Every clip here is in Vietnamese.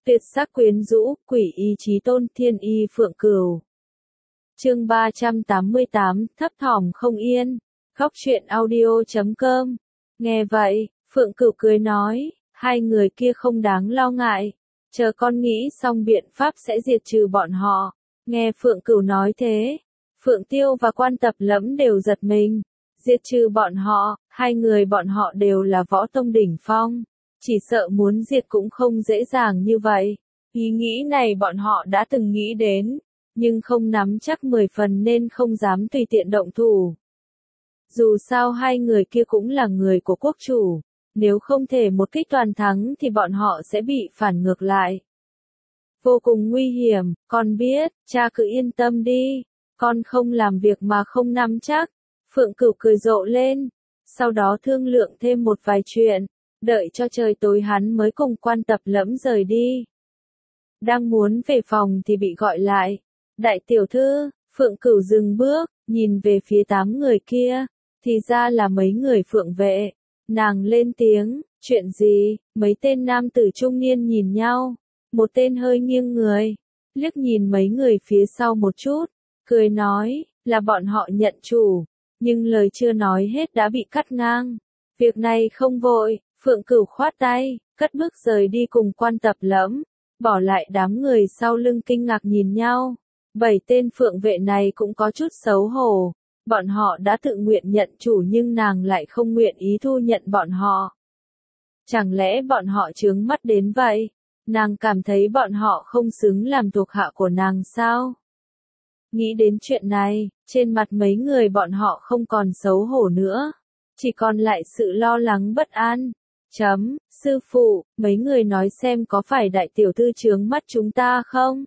Tuyệt sắc quyến rũ, quỷ ý chí tôn, thiên y phượng cửu. Chương 388, thấp thỏm không yên. Góc truyện audio.com. Nghe vậy, Phượng Cửu cười nói, hai người kia không đáng lo ngại, chờ con nghĩ xong biện pháp sẽ diệt trừ bọn họ. Nghe Phượng Cửu nói thế, Phượng Tiêu và Quan Tập Lẫm đều giật mình. Diệt trừ bọn họ, hai người bọn họ đều là võ tông đỉnh phong, chỉ sợ muốn diệt cũng không dễ dàng như vậy. Ý nghĩ này bọn họ đã từng nghĩ đến, nhưng không nắm chắc 10 phần nên không dám tùy tiện động thủ. Dù sao hai người kia cũng là người của quốc chủ, nếu không thể một kích toàn thắng thì bọn họ sẽ bị phản ngược lại. Vô cùng nguy hiểm, con biết, cha cứ yên tâm đi, con không làm việc mà không nắm chắc. Phượng Cửu cười rộ lên, sau đó thương lượng thêm một vài chuyện, đợi cho trời tối hắn mới cùng Quan Tập Lẫm rời đi. Đang muốn về phòng thì bị gọi lại. Đại tiểu thư, Phượng Cửu dừng bước, nhìn về phía 8 người kia, thì ra là mấy người phượng vệ. Nàng lên tiếng, chuyện gì? Mấy tên nam tử trung niên nhìn nhau, một tên hơi nghiêng người, liếc nhìn mấy người phía sau một chút, cười nói, là bọn họ nhận chủ, nhưng lời chưa nói hết đã bị cắt ngang. Việc này không vội, Phượng Cửu khoát tay, cất bước rời đi cùng Quan Tập Lẫm, bỏ lại đám người sau lưng kinh ngạc nhìn nhau. 7 tên phượng vệ này cũng có chút xấu hổ, bọn họ đã tự nguyện nhận chủ nhưng nàng lại không nguyện ý thu nhận bọn họ. Chẳng lẽ bọn họ chướng mắt đến vậy? Nàng cảm thấy bọn họ không xứng làm thuộc hạ của nàng sao? Nghĩ đến chuyện này, trên mặt mấy người bọn họ không còn xấu hổ nữa, chỉ còn lại sự lo lắng bất an. Sư phụ, mấy người nói xem có phải đại tiểu thư chướng mắt chúng ta không?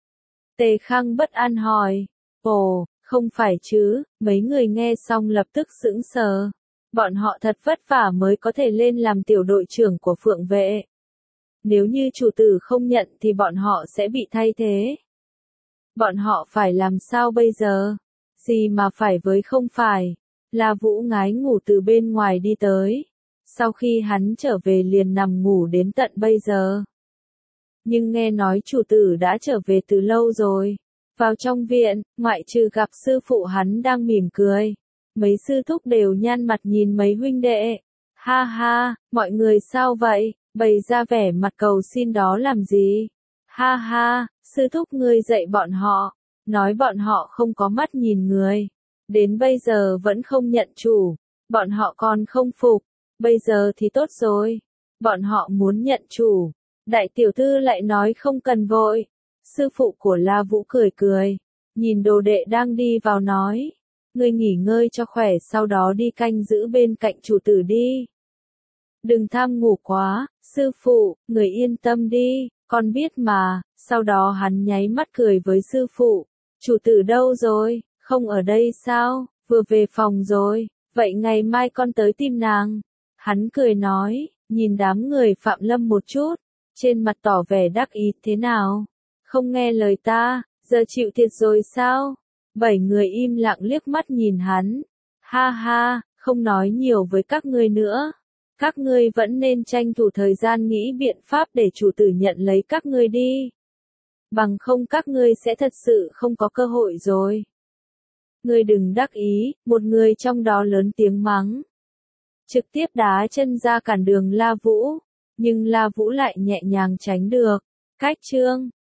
Tề Khang bất an hỏi. Ồ, không phải chứ, mấy người nghe xong lập tức sững sờ. Bọn họ thật vất vả mới có thể lên làm tiểu đội trưởng của phượng vệ. Nếu như chủ tử không nhận thì bọn họ sẽ bị thay thế. Bọn họ phải làm sao bây giờ? Gì mà phải với không phải? La Vũ ngái ngủ từ bên ngoài đi tới. Sau khi hắn trở về liền nằm ngủ đến tận bây giờ. Nhưng nghe nói chủ tử đã trở về từ lâu rồi. Vào trong viện, ngoại trừ gặp sư phụ hắn đang mỉm cười. Mấy sư thúc đều nhăn mặt nhìn mấy huynh đệ. Ha ha, mọi người sao vậy, bày ra vẻ mặt cầu xin đó làm gì? Ha ha, sư thúc ngươi dạy bọn họ, nói bọn họ không có mắt nhìn người. Đến bây giờ vẫn không nhận chủ, bọn họ còn không phục, bây giờ thì tốt rồi. Bọn họ muốn nhận chủ. Đại tiểu thư lại nói không cần vội. Sư phụ của La Vũ cười cười, nhìn đồ đệ đang đi vào nói, ngươi nghỉ ngơi cho khỏe sau đó đi canh giữ bên cạnh chủ tử đi. Đừng tham ngủ quá, sư phụ, người yên tâm đi, con biết mà. Sau đó hắn nháy mắt cười với sư phụ, chủ tử đâu rồi, không ở đây sao, vừa về phòng rồi, vậy ngày mai con tới tìm nàng. Hắn cười nói, nhìn đám người Phạm Lâm một chút, trên mặt tỏ vẻ đắc ý. Thế nào? Không nghe lời ta, giờ chịu thiệt rồi sao? 7 người im lặng liếc mắt nhìn hắn. Ha ha, không nói nhiều với các ngươi nữa. Các ngươi vẫn nên tranh thủ thời gian nghĩ biện pháp để chủ tử nhận lấy các ngươi đi. Bằng không các ngươi sẽ thật sự không có cơ hội rồi. Ngươi đừng đắc ý, một người trong đó lớn tiếng mắng. Trực tiếp đá chân ra cản đường La Vũ. Nhưng La Vũ lại nhẹ nhàng tránh được. Cách chương